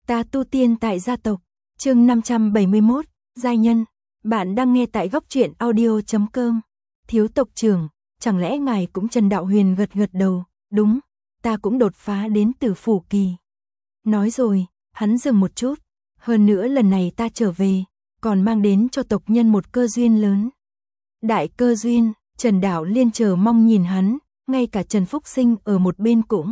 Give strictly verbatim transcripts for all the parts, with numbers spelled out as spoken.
Ta tu tiên tại gia tộc, chương năm trăm bảy mươi mốt, giai nhân, bạn đang nghe tại góc truyện audio chấm com. Thiếu tộc trưởng, chẳng lẽ ngài cũng Trần Đạo Huyền gật gật đầu, đúng, ta cũng đột phá đến tử phủ kỳ. Nói rồi, hắn dừng một chút, hơn nữa lần này ta trở về, còn mang đến cho tộc nhân một cơ duyên lớn. Đại cơ duyên, Trần Đạo Liên chờ mong nhìn hắn, ngay cả Trần Phúc Sinh ở một bên cũng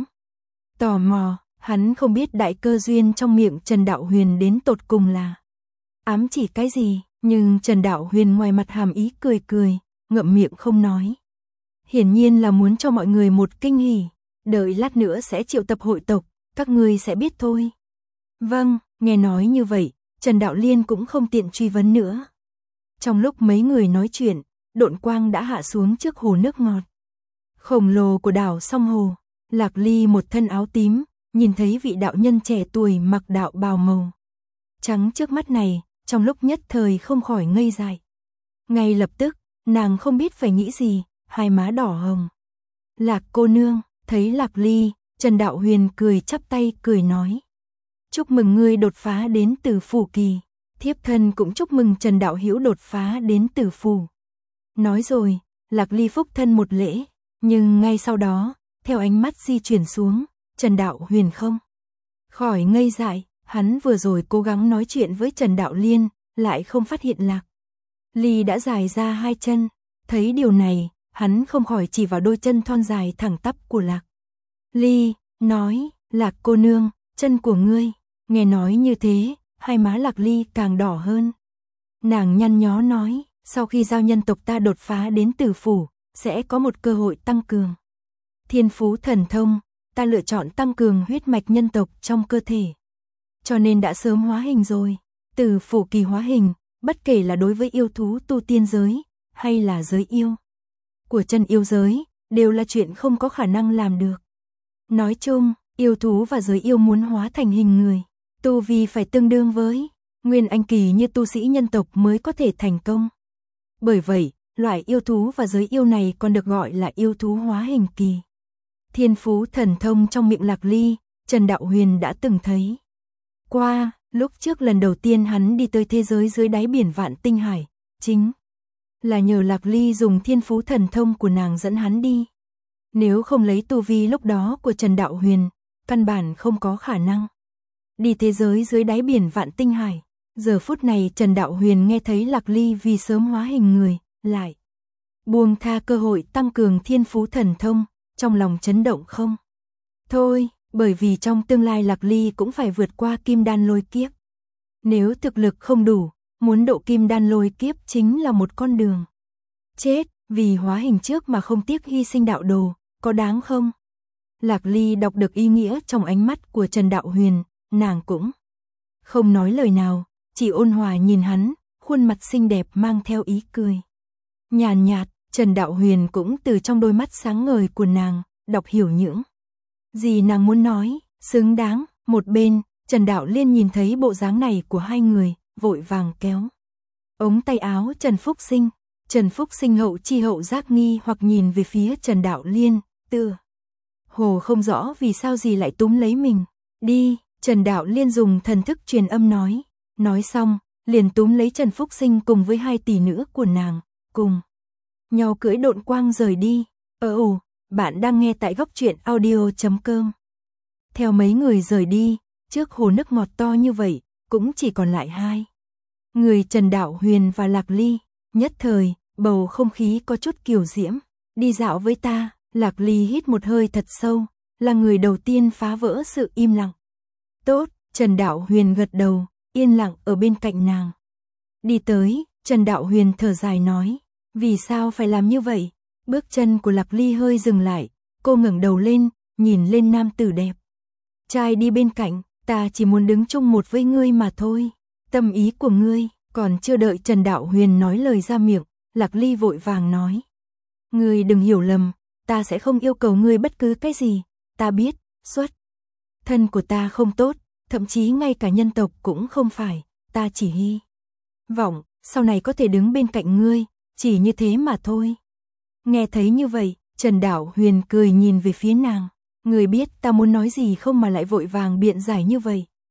tò mò. Hắn không biết đại cơ duyên trong miệng Trần Đạo Huyền đến tột cùng là ám chỉ cái gì, nhưng Trần Đạo Huyền ngoài mặt hàm ý cười cười, ngậm miệng không nói. Hiển nhiên là muốn cho mọi người một kinh hỉ, đợi lát nữa sẽ triệu tập hội tộc, các ngươi sẽ biết thôi. Vâng, nghe nói như vậy, Trần Đạo Liên cũng không tiện truy vấn nữa. Trong lúc mấy người nói chuyện, độn quang đã hạ xuống trước hồ nước ngọt khổng lồ của đảo Song Hồ. Lạc Ly một thân áo tím, nhìn thấy vị đạo nhân trẻ tuổi mặc đạo bào màu trắng trước mắt này, trong lúc nhất thời không khỏi ngây dại. Ngay lập tức, nàng không biết phải nghĩ gì, hai má đỏ hồng. Lạc cô nương, thấy Lạc Ly, Trần Đạo Huyền cười chắp tay cười nói. Chúc mừng ngươi đột phá đến tử phủ kỳ, thiếp thân cũng chúc mừng Trần Đạo Hữu đột phá đến tử phủ. Nói rồi, Lạc Ly phúc thân một lễ, nhưng ngay sau đó, theo ánh mắt di chuyển xuống, Trần Đạo Huyền không khỏi ngây dại, hắn vừa rồi cố gắng nói chuyện với Trần Đạo Liên, lại không phát hiện Lạc Ly đã dài ra hai chân. Thấy điều này, hắn không khỏi chỉ vào đôi chân thon dài thẳng tắp của Lạc Ly, nói, Lạc cô nương, chân của ngươi. Nghe nói như thế, hai má Lạc Ly càng đỏ hơn. Nàng nhăn nhó nói, sau khi giao nhân tộc ta đột phá đến tử phủ, sẽ có một cơ hội tăng cường thiên phú thần thông, ta lựa chọn tăng cường huyết mạch nhân tộc trong cơ thể. Cho nên đã sớm hóa hình rồi. Tử phủ kỳ hóa hình, bất kể là đối với yêu thú tu tiên giới, hay là giới yêu của chân yêu giới, đều là chuyện không có khả năng làm được. Nói chung, yêu thú và giới yêu muốn hóa thành hình người, tu vi phải tương đương với nguyên anh kỳ như tu sĩ nhân tộc mới có thể thành công. Bởi vậy, loại yêu thú và giới yêu này còn được gọi là yêu thú hóa hình kỳ. Thiên phú thần thông trong miệng Lạc Ly, Trần Đạo Huyền đã từng thấy qua, lúc trước lần đầu tiên hắn đi tới thế giới dưới đáy biển Vạn Tinh Hải, chính là nhờ Lạc Ly dùng thiên phú thần thông của nàng dẫn hắn đi. Nếu không lấy tu vi lúc đó của Trần Đạo Huyền, căn bản không có khả năng đi thế giới dưới đáy biển Vạn Tinh Hải. Giờ phút này Trần Đạo Huyền nghe thấy Lạc Ly vì sớm hóa hình người, lại buông tha cơ hội tăng cường thiên phú thần thông, trong lòng chấn động không thôi, bởi vì trong tương lai Lạc Ly cũng phải vượt qua kim đan lôi kiếp. Nếu thực lực không đủ, muốn độ kim đan lôi kiếp chính là một con đường chết, vì hóa hình trước mà không tiếc hy sinh đạo đồ, có đáng không? Lạc Ly đọc được ý nghĩa trong ánh mắt của Trần Đạo Huyền, nàng cũng không nói lời nào, chỉ ôn hòa nhìn hắn, khuôn mặt xinh đẹp mang theo ý cười nhàn nhạt. Trần Đạo Huyền cũng từ trong đôi mắt sáng ngời của nàng, đọc hiểu những gì nàng muốn nói, xứng đáng. Một bên, Trần Đạo Liên nhìn thấy bộ dáng này của hai người, vội vàng kéo ống tay áo Trần Phúc Sinh. Trần Phúc Sinh hậu chi hậu giác nghi hoặc nhìn về phía Trần Đạo Liên, tựa hồ không rõ vì sao gì lại túm lấy mình. Đi, Trần Đạo Liên dùng thần thức truyền âm nói, nói xong, liền túm lấy Trần Phúc Sinh cùng với hai tỷ nữ của nàng, cùng nhau cưỡi độn quang rời đi. Ờ ồ, bạn đang nghe tại góc truyện audio chấm com. Theo mấy người rời đi, trước hồ nước ngọt to như vậy, cũng chỉ còn lại hai người Trần Đạo Huyền và Lạc Ly. Nhất thời, bầu không khí có chút kiều diễm. Đi dạo với ta. Lạc Ly hít một hơi thật sâu, là người đầu tiên phá vỡ sự im lặng. Tốt, Trần Đạo Huyền gật đầu, yên lặng ở bên cạnh nàng. Đi tới, Trần Đạo Huyền thở dài nói, vì sao phải làm như vậy? Bước chân của Lạc Ly hơi dừng lại, cô ngẩng đầu lên, nhìn lên nam tử đẹp trai đi bên cạnh, ta chỉ muốn đứng chung một với ngươi mà thôi. Tâm ý của ngươi. Còn chưa đợi Trần Đạo Huyền nói lời ra miệng, Lạc Ly vội vàng nói, ngươi đừng hiểu lầm, ta sẽ không yêu cầu ngươi bất cứ cái gì. Ta biết, xuất thân của ta không tốt, thậm chí ngay cả nhân tộc cũng không phải, ta chỉ hy vọng sau này có thể đứng bên cạnh ngươi, chỉ như thế mà thôi. Nghe thấy như vậy, Trần Đạo Huyền cười nhìn về phía nàng, ngươi biết ta muốn nói gì không mà lại vội vàng biện giải như vậy.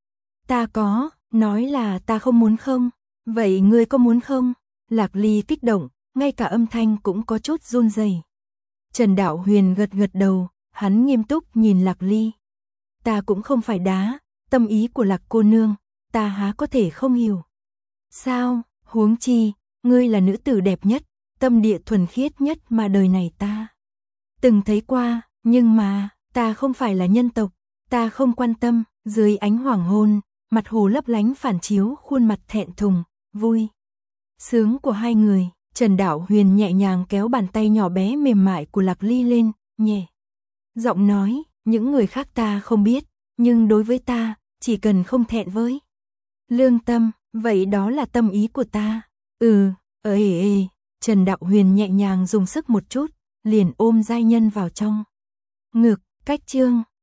Ta có, nói là ta không muốn không? Vậy ngươi có muốn không? Lạc Ly kích động, ngay cả âm thanh cũng có chút run rẩy. Trần Đạo Huyền gật gật đầu, hắn nghiêm túc nhìn Lạc Ly. Ta cũng không phải đá, tâm ý của Lạc cô nương, ta há có thể không hiểu. Sao, huống chi, ngươi là nữ tử đẹp nhất, tâm địa thuần khiết nhất mà đời này ta từng thấy qua, nhưng mà, ta không phải là nhân tộc, ta không quan tâm. Dưới ánh hoàng hôn, mặt hồ lấp lánh phản chiếu khuôn mặt thẹn thùng, vui sướng của hai người. Trần Đạo Huyền nhẹ nhàng kéo bàn tay nhỏ bé mềm mại của Lạc Ly lên, nhẹ giọng nói, những người khác ta không biết, nhưng đối với ta, chỉ cần không thẹn với lương tâm, vậy đó là tâm ý của ta. Ừ, ê ê ê. Trần Đạo Huyền nhẹ nhàng dùng sức một chút, liền ôm giai nhân vào trong ngực. Cách chương